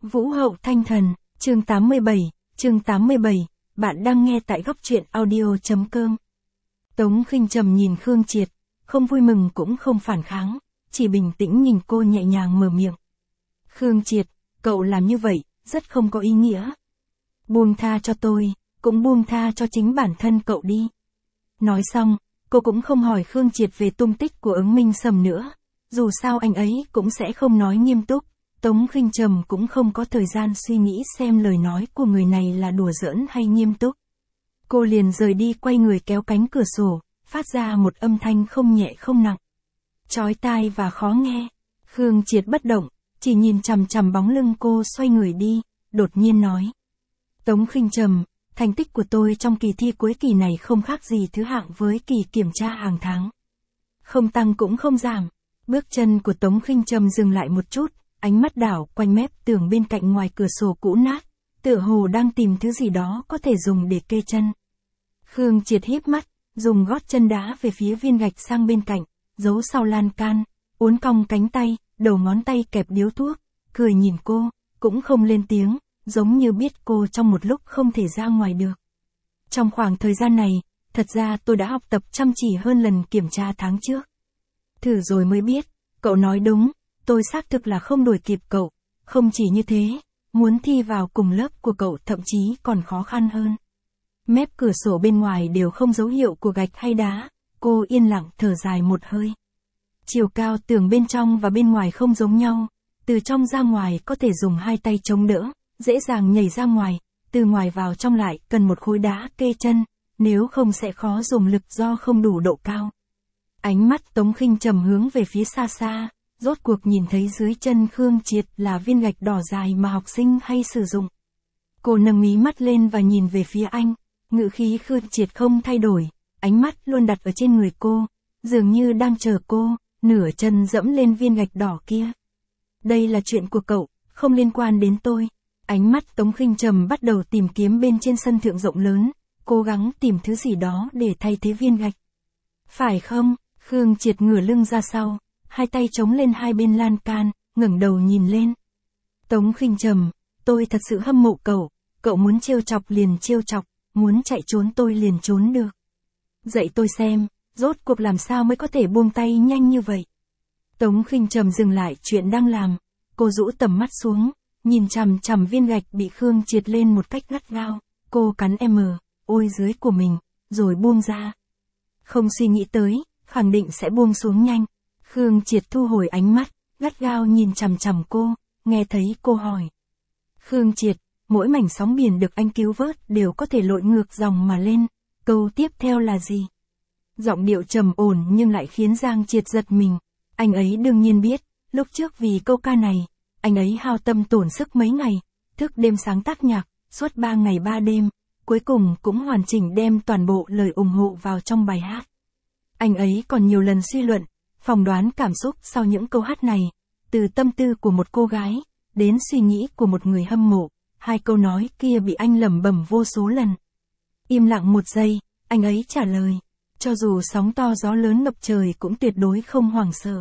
Vũ hậu thanh thần, chương 87, bạn đang nghe tại góc truyện audio.com. Tống Khinh Trầm nhìn Khương Triệt, không vui mừng cũng không phản kháng, chỉ bình tĩnh nhìn cô nhẹ nhàng mở miệng. Khương Triệt, cậu làm như vậy, rất không có ý nghĩa. Buông tha cho tôi, cũng buông tha cho chính bản thân cậu đi. Nói xong, cô cũng không hỏi Khương Triệt về tung tích của Ứng Minh Sầm nữa, dù sao anh ấy cũng sẽ không nói nghiêm túc. Tống Khinh Trầm cũng không có thời gian suy nghĩ xem lời nói của người này là đùa giỡn hay nghiêm túc. Cô liền rời đi, quay người kéo cánh cửa sổ, phát ra một âm thanh không nhẹ không nặng, chói tai và khó nghe. Khương Triệt bất động, chỉ nhìn chằm chằm bóng lưng cô xoay người đi, đột nhiên nói. Tống Khinh Trầm, thành tích của tôi trong kỳ thi cuối kỳ này không khác gì thứ hạng với kỳ kiểm tra hàng tháng. Không tăng cũng không giảm. Bước chân của Tống Khinh Trầm dừng lại một chút, ánh mắt đảo quanh mép tường bên cạnh ngoài cửa sổ cũ nát, tựa hồ đang tìm thứ gì đó có thể dùng để kê chân. Khương Triệt híp mắt, dùng gót chân đá về phía viên gạch sang bên cạnh, giấu sau lan can, uốn cong cánh tay, đầu ngón tay kẹp điếu thuốc, cười nhìn cô, cũng không lên tiếng, giống như biết cô trong một lúc không thể ra ngoài được. Trong khoảng thời gian này, thật ra tôi đã học tập chăm chỉ hơn lần kiểm tra tháng trước. Thử rồi mới biết, cậu nói đúng, tôi xác thực là không đuổi kịp cậu, không chỉ như thế, muốn thi vào cùng lớp của cậu thậm chí còn khó khăn hơn. Mép cửa sổ bên ngoài đều không dấu hiệu của gạch hay đá, cô yên lặng thở dài một hơi. Chiều cao tường bên trong và bên ngoài không giống nhau, từ trong ra ngoài có thể dùng hai tay chống đỡ, dễ dàng nhảy ra ngoài, từ ngoài vào trong lại cần một khối đá kê chân, nếu không sẽ khó dùng lực do không đủ độ cao. Ánh mắt Tống Khinh Trầm hướng về phía xa xa, rốt cuộc nhìn thấy dưới chân Khương Triệt là viên gạch đỏ dài mà học sinh hay sử dụng. Cô nâng mí mắt lên và nhìn về phía anh, ngữ khí Khương Triệt không thay đổi, ánh mắt luôn đặt ở trên người cô, dường như đang chờ cô, nửa chân dẫm lên viên gạch đỏ kia. Đây là chuyện của cậu, không liên quan đến tôi. Ánh mắt Tống Khinh Trầm bắt đầu tìm kiếm bên trên sân thượng rộng lớn, cố gắng tìm thứ gì đó để thay thế viên gạch. Phải không? Khương Triệt ngửa lưng ra sau, hai tay chống lên hai bên lan can, ngẩng đầu nhìn lên. Tống Khinh Trầm, tôi thật sự hâm mộ cậu, cậu muốn trêu chọc liền trêu chọc, muốn chạy trốn tôi liền trốn được. Dạy tôi xem, rốt cuộc làm sao mới có thể buông tay nhanh như vậy. Tống Khinh Trầm dừng lại chuyện đang làm, cô rũ tầm mắt xuống, nhìn chằm chằm viên gạch bị Khương Triệt lên một cách gắt gao, cô cắn ôi dưới của mình, rồi buông ra. Không suy nghĩ tới, khẳng định sẽ buông xuống nhanh. Khương Triệt thu hồi ánh mắt, gắt gao nhìn chằm chằm cô, nghe thấy cô hỏi. Khương Triệt, mỗi mảnh sóng biển được anh cứu vớt đều có thể lội ngược dòng mà lên, câu tiếp theo là gì? Giọng điệu trầm ổn nhưng lại khiến Giang Triệt giật mình. Anh ấy đương nhiên biết, lúc trước vì câu ca này, anh ấy hao tâm tổn sức mấy ngày, thức đêm sáng tác nhạc, suốt 3 ngày 3 đêm, cuối cùng cũng hoàn chỉnh đem toàn bộ lời ủng hộ vào trong bài hát. Anh ấy còn nhiều lần suy luận, phỏng đoán cảm xúc sau những câu hát này, từ tâm tư của một cô gái, đến suy nghĩ của một người hâm mộ, hai câu nói kia bị anh lẩm bẩm vô số lần. Im lặng một giây, anh ấy trả lời, cho dù sóng to gió lớn ngập trời cũng tuyệt đối không hoảng sợ.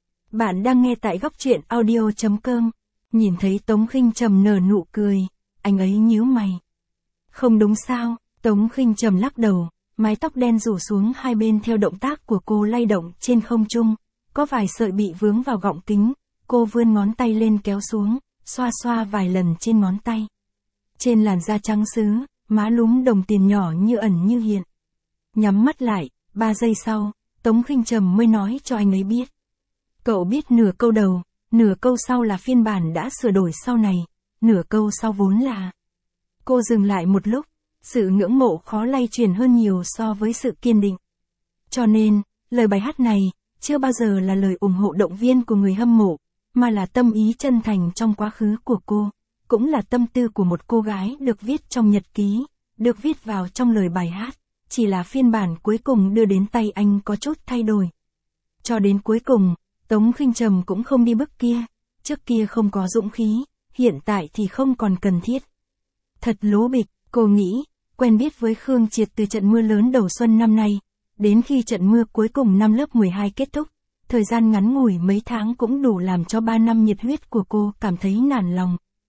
Bạn đang nghe tại góc truyện audio.com, nhìn thấy Tống Khinh Trầm nở nụ cười, anh ấy nhíu mày. Không đúng sao? Tống Khinh Trầm lắc đầu, mái tóc đen rủ xuống hai bên theo động tác của cô lay động trên không trung, có vài sợi bị vướng vào gọng kính, cô vươn ngón tay lên kéo xuống, xoa xoa vài lần trên ngón tay. Trên làn da trắng sứ, má lúm đồng tiền nhỏ như ẩn như hiện. Nhắm mắt lại, 3 giây sau, Tống Khinh Trầm mới nói cho anh ấy biết. Cậu biết nửa câu đầu, nửa câu sau là phiên bản đã sửa đổi sau này, nửa câu sau vốn là. Cô dừng lại một lúc, sự ngưỡng mộ khó lay chuyển hơn nhiều so với sự kiên định. Cho nên, lời bài hát này, chưa bao giờ là lời ủng hộ động viên của người hâm mộ, mà là tâm ý chân thành trong quá khứ của cô, cũng là tâm tư của một cô gái được viết trong nhật ký, được viết vào trong lời bài hát, chỉ là phiên bản cuối cùng đưa đến tay anh có chút thay đổi. Cho đến cuối cùng, Tống Khinh Trầm cũng không đi bước kia, trước kia không có dũng khí, hiện tại thì không còn cần thiết. Thật lố bịch, cô nghĩ, quen biết với Khương Triệt từ trận mưa lớn đầu xuân năm nay, đến khi trận mưa cuối cùng năm lớp 12 kết thúc, thời gian ngắn ngủi mấy tháng cũng đủ làm cho 3 năm nhiệt huyết của cô cảm thấy nản lòng,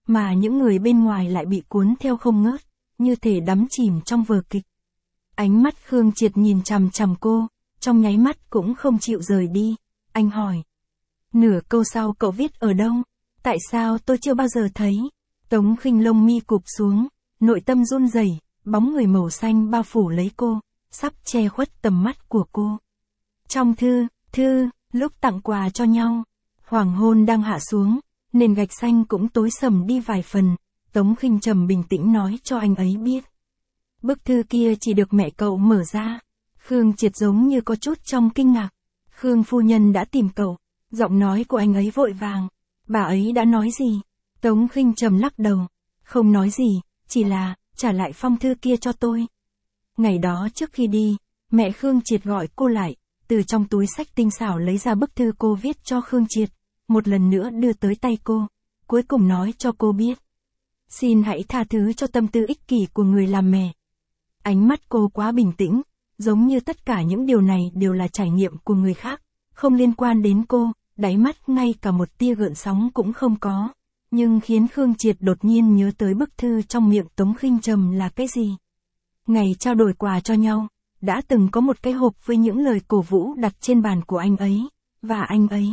mà những người bên ngoài lại bị cuốn theo không ngớt, như thể đắm chìm trong vở kịch. Ánh mắt Khương Triệt nhìn chằm chằm cô, trong nháy mắt cũng không chịu rời đi. Anh hỏi. Nửa câu sau cậu viết ở đâu? Tại sao tôi chưa bao giờ thấy? Tống Khinh lông mi cụp xuống, nội tâm run rẩy, bóng người màu xanh bao phủ lấy cô, sắp che khuất tầm mắt của cô. Trong thư, lúc tặng quà cho nhau, hoàng hôn đang hạ xuống, nền gạch xanh cũng tối sầm đi vài phần, Tống Khinh trầm bình tĩnh nói cho anh ấy biết. Bức thư kia chỉ được mẹ cậu mở ra. Khương Triệt giống như có chút trong kinh ngạc. Khương phu nhân đã tìm cậu. Giọng nói của anh ấy vội vàng. Bà ấy đã nói gì? Tống Khinh trầm lắc đầu. Không nói gì, chỉ là, trả lại phong thư kia cho tôi. Ngày đó trước khi đi, mẹ Khương Triệt gọi cô lại, từ trong túi xách tinh xảo lấy ra bức thư cô viết cho Khương Triệt, một lần nữa đưa tới tay cô, cuối cùng nói cho cô biết. Xin hãy tha thứ cho tâm tư ích kỷ của người làm mẹ. Ánh mắt cô quá bình tĩnh, giống như tất cả những điều này đều là trải nghiệm của người khác, không liên quan đến cô, đáy mắt ngay cả một tia gợn sóng cũng không có, nhưng khiến Khương Triệt đột nhiên nhớ tới bức thư trong miệng Tống Khinh trầm là cái gì. Ngày trao đổi quà cho nhau, đã từng có một cái hộp với những lời cổ vũ đặt trên bàn của anh ấy, và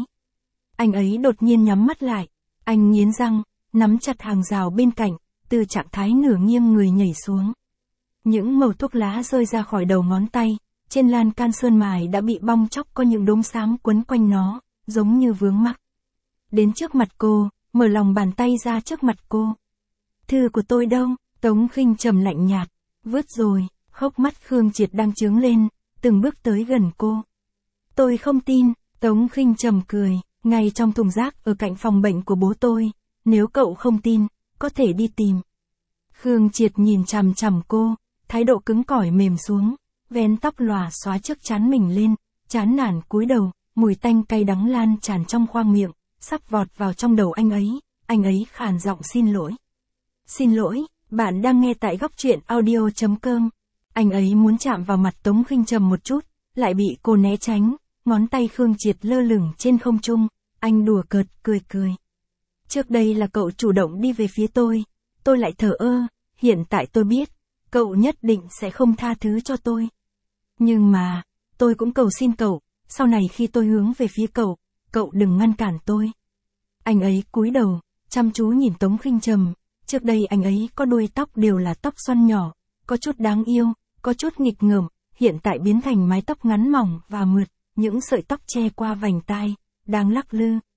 anh ấy đột nhiên nhắm mắt lại, anh nghiến răng, nắm chặt hàng rào bên cạnh, từ trạng thái nửa nghiêng người nhảy xuống. Những mẩu thuốc lá rơi ra khỏi đầu ngón tay, trên lan can sơn mài đã bị bong tróc có những đốm xám quấn quanh nó, giống như vướng mắc. Đến trước mặt cô, mở lòng bàn tay ra trước mặt cô. Thư của tôi đâu? Tống Khinh trầm lạnh nhạt, vứt rồi, hốc mắt Khương Triệt đang trướng lên, từng bước tới gần cô. Tôi không tin, Tống Khinh trầm cười, ngay trong thùng rác ở cạnh phòng bệnh của bố tôi, nếu cậu không tin, có thể đi tìm. Khương Triệt nhìn chằm chằm cô, thái độ cứng cỏi mềm xuống, vén tóc lòa xóa trước trán mình lên, chán nản cúi đầu, mùi tanh cay đắng lan tràn trong khoang miệng, sắp vọt vào trong đầu anh ấy khàn giọng xin lỗi. Xin lỗi, bạn đang nghe tại góc truyện audio.com. Anh ấy muốn chạm vào mặt Tống Khinh trầm một chút, lại bị cô né tránh, ngón tay Khương Triệt lơ lửng trên không trung, anh đùa cợt cười. Trước đây là cậu chủ động đi về phía tôi lại thờ ơ, hiện tại tôi biết, cậu nhất định sẽ không tha thứ cho tôi. Nhưng mà, tôi cũng cầu xin cậu, sau này khi tôi hướng về phía cậu đừng ngăn cản tôi. Anh ấy cúi đầu, chăm chú nhìn Tống Khinh trầm, trước đây anh ấy có đuôi tóc đều là tóc xoăn nhỏ, có chút đáng yêu, có chút nghịch ngợm, hiện tại biến thành mái tóc ngắn mỏng và mượt, những sợi tóc che qua vành tai, đang lắc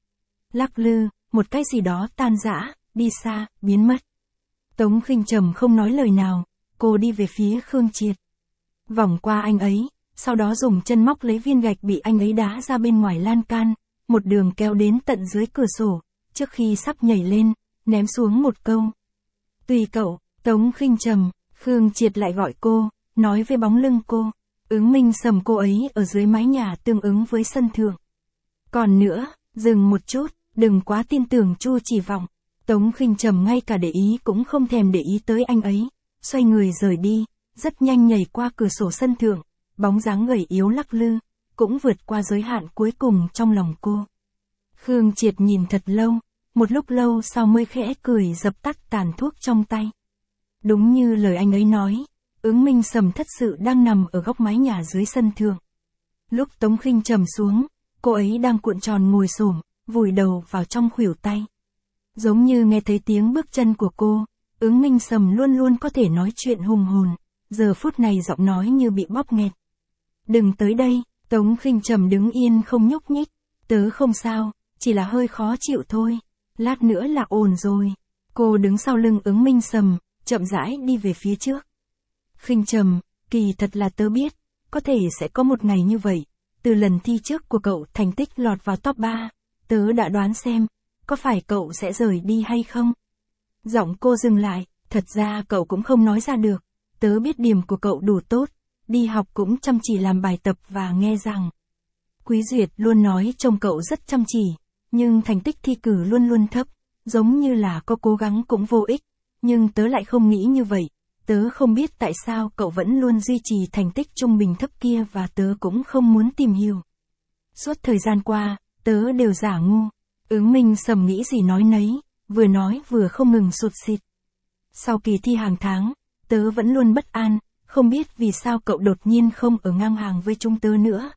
lư, một cái gì đó tan rã, đi xa, biến mất. Tống Khinh trầm không nói lời nào, cô đi về phía Khương Triệt. Vòng qua anh ấy, sau đó dùng chân móc lấy viên gạch bị anh ấy đá ra bên ngoài lan can, một đường kéo đến tận dưới cửa sổ, trước khi sắp nhảy lên, ném xuống một câu. Tùy cậu, Tống Khinh trầm, Khương Triệt lại gọi cô, nói với bóng lưng cô, Ứng Minh Sầm cô ấy ở dưới mái nhà tương ứng với sân thượng. Còn nữa, dừng một chút, đừng quá tin tưởng Chu Chỉ Vọng. Tống Khinh trầm ngay cả để ý cũng không thèm để ý tới anh ấy, xoay người rời đi, rất nhanh nhảy qua cửa sổ sân thượng, bóng dáng gầy yếu lắc lư, cũng vượt qua giới hạn cuối cùng trong lòng cô. Khương Triệt nhìn thật lâu, một lúc lâu sau mới khẽ cười dập tắt tàn thuốc trong tay. Đúng như lời anh ấy nói, Ứng Minh Sầm thật sự đang nằm ở góc mái nhà dưới sân thượng. Lúc Tống Khinh trầm xuống, cô ấy đang cuộn tròn ngồi xổm, vùi đầu vào trong khuỷu tay. Giống như nghe thấy tiếng bước chân của cô, Ứng Minh Sầm luôn luôn có thể nói chuyện hùng hồn, giờ phút này giọng nói như bị bóp nghẹt. Đừng tới đây, Tống Khinh trầm đứng yên không nhúc nhích, tớ không sao, chỉ là hơi khó chịu thôi, lát nữa là ổn rồi. Cô đứng sau lưng Ứng Minh Sầm, chậm rãi đi về phía trước. Khinh trầm, kỳ thật là tớ biết, có thể sẽ có một ngày như vậy, từ lần thi trước của cậu thành tích lọt vào top 3, tớ đã đoán xem, có phải cậu sẽ rời đi hay không? Giọng cô dừng lại, thật ra cậu cũng không nói ra được, tớ biết điểm của cậu đủ tốt, đi học cũng chăm chỉ làm bài tập và nghe rằng. Quý Duyệt luôn nói trông cậu rất chăm chỉ, nhưng thành tích thi cử luôn luôn thấp, giống như là có cố gắng cũng vô ích, nhưng tớ lại không nghĩ như vậy. Tớ không biết tại sao cậu vẫn luôn duy trì thành tích trung bình thấp kia và tớ cũng không muốn tìm hiểu. Suốt thời gian qua, tớ đều giả ngu. Ứng Minh Sầm nghĩ gì nói nấy, vừa nói vừa không ngừng sụt sịt. Sau kỳ thi hàng tháng, tớ vẫn luôn bất an, không biết vì sao cậu đột nhiên không ở ngang hàng với chúng tớ nữa,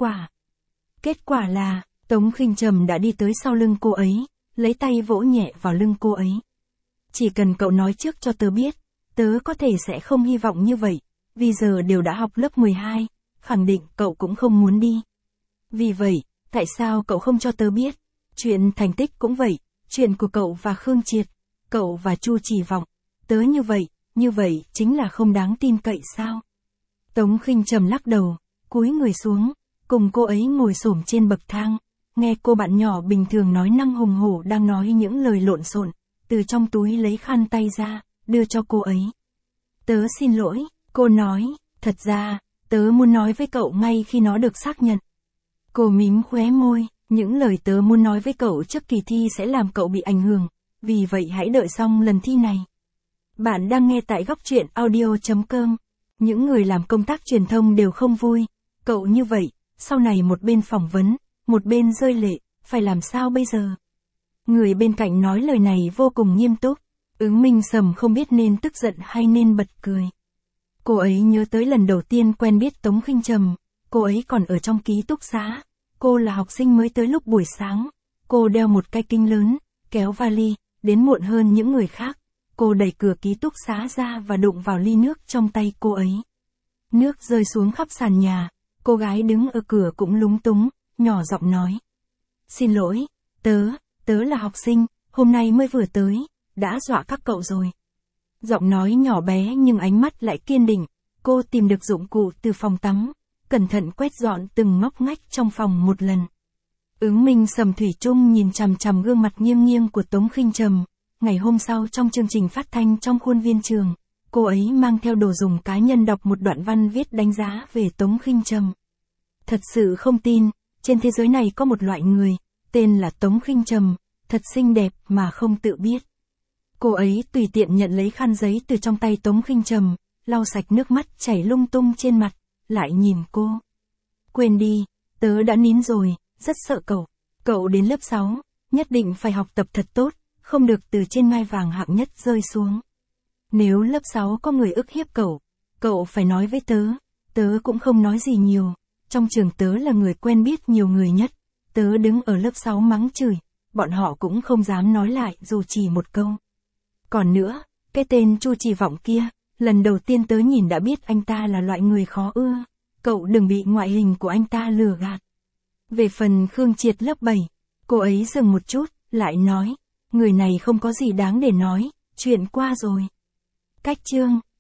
Kết quả là, Tống Khinh Trầm đã đi tới sau lưng cô ấy, lấy tay vỗ nhẹ vào lưng cô ấy. Chỉ cần cậu nói trước cho tớ biết, tớ có thể sẽ không hy vọng như vậy, vì giờ đều đã học lớp 12, khẳng định cậu cũng không muốn đi. Vì vậy, tại sao cậu không cho tớ biết? Chuyện thành tích cũng vậy, chuyện của cậu và Khương Triệt, cậu và Chu Chỉ Vọng, tớ như vậy chính là không đáng tin cậy sao? Tống Khinh Trầm lắc đầu, cúi người xuống, cùng cô ấy ngồi xổm trên bậc thang, nghe cô bạn nhỏ bình thường nói năng hùng hổ đang nói những lời lộn xộn, từ trong túi lấy khăn tay ra, đưa cho cô ấy. Tớ xin lỗi, cô nói, thật ra, tớ muốn nói với cậu ngay khi nó được xác nhận. Cô mím khóe môi, những lời tớ muốn nói với cậu trước kỳ thi sẽ làm cậu bị ảnh hưởng, vì vậy hãy đợi xong lần thi này. Bạn đang nghe tại góc truyện audio.com. Những người làm công tác truyền thông đều không vui. Cậu như vậy, sau này một bên phỏng vấn, một bên rơi lệ, phải làm sao bây giờ? Người bên cạnh nói lời này vô cùng nghiêm túc. Ứng Minh Sầm không biết nên tức giận hay nên bật cười. Cô ấy nhớ tới lần đầu tiên quen biết Tống Khinh Trầm, cô ấy còn ở trong ký túc xá. Cô là học sinh mới tới lúc buổi sáng. Cô đeo một cái kính lớn, kéo vali, đến muộn hơn những người khác. Cô đẩy cửa ký túc xá ra và đụng vào ly nước trong tay cô ấy. Nước rơi xuống khắp sàn nhà, cô gái đứng ở cửa cũng lúng túng, nhỏ giọng nói. Xin lỗi, tớ là học sinh, hôm nay mới vừa tới, đã dọa các cậu rồi. Giọng nói nhỏ bé nhưng ánh mắt lại kiên định, cô tìm được dụng cụ từ phòng tắm, cẩn thận quét dọn từng ngóc ngách trong phòng một lần. Ứng Minh Sầm thủy chung nhìn chằm chằm gương mặt nghiêng nghiêng của Tống Khinh Trầm. Ngày hôm sau trong chương trình phát thanh trong khuôn viên trường, cô ấy mang theo đồ dùng cá nhân đọc một đoạn văn viết đánh giá về Tống Khinh Trầm. Thật sự không tin, trên thế giới này có một loại người, tên là Tống Khinh Trầm, thật xinh đẹp mà không tự biết. Cô ấy tùy tiện nhận lấy khăn giấy từ trong tay Tống Khinh Trầm, lau sạch nước mắt chảy lung tung trên mặt, lại nhìn cô. Quên đi, tớ đã nín rồi, rất sợ cậu. Cậu đến lớp 6, nhất định phải học tập thật tốt, không được từ trên ngai vàng hạng nhất rơi xuống. Nếu lớp 6 có người ức hiếp cậu phải nói với tớ cũng không nói gì nhiều. Trong trường tớ là người quen biết nhiều người nhất, tớ đứng ở lớp 6 mắng chửi, bọn họ cũng không dám nói lại dù chỉ một câu. Còn nữa, cái tên Chu Chỉ Vọng kia, lần đầu tiên tớ nhìn đã biết anh ta là loại người khó ưa, cậu đừng bị ngoại hình của anh ta lừa gạt. Về phần Khương Triệt lớp 7, cô ấy dừng một chút, lại nói, người này không có gì đáng để nói, chuyện qua rồi. Cách chương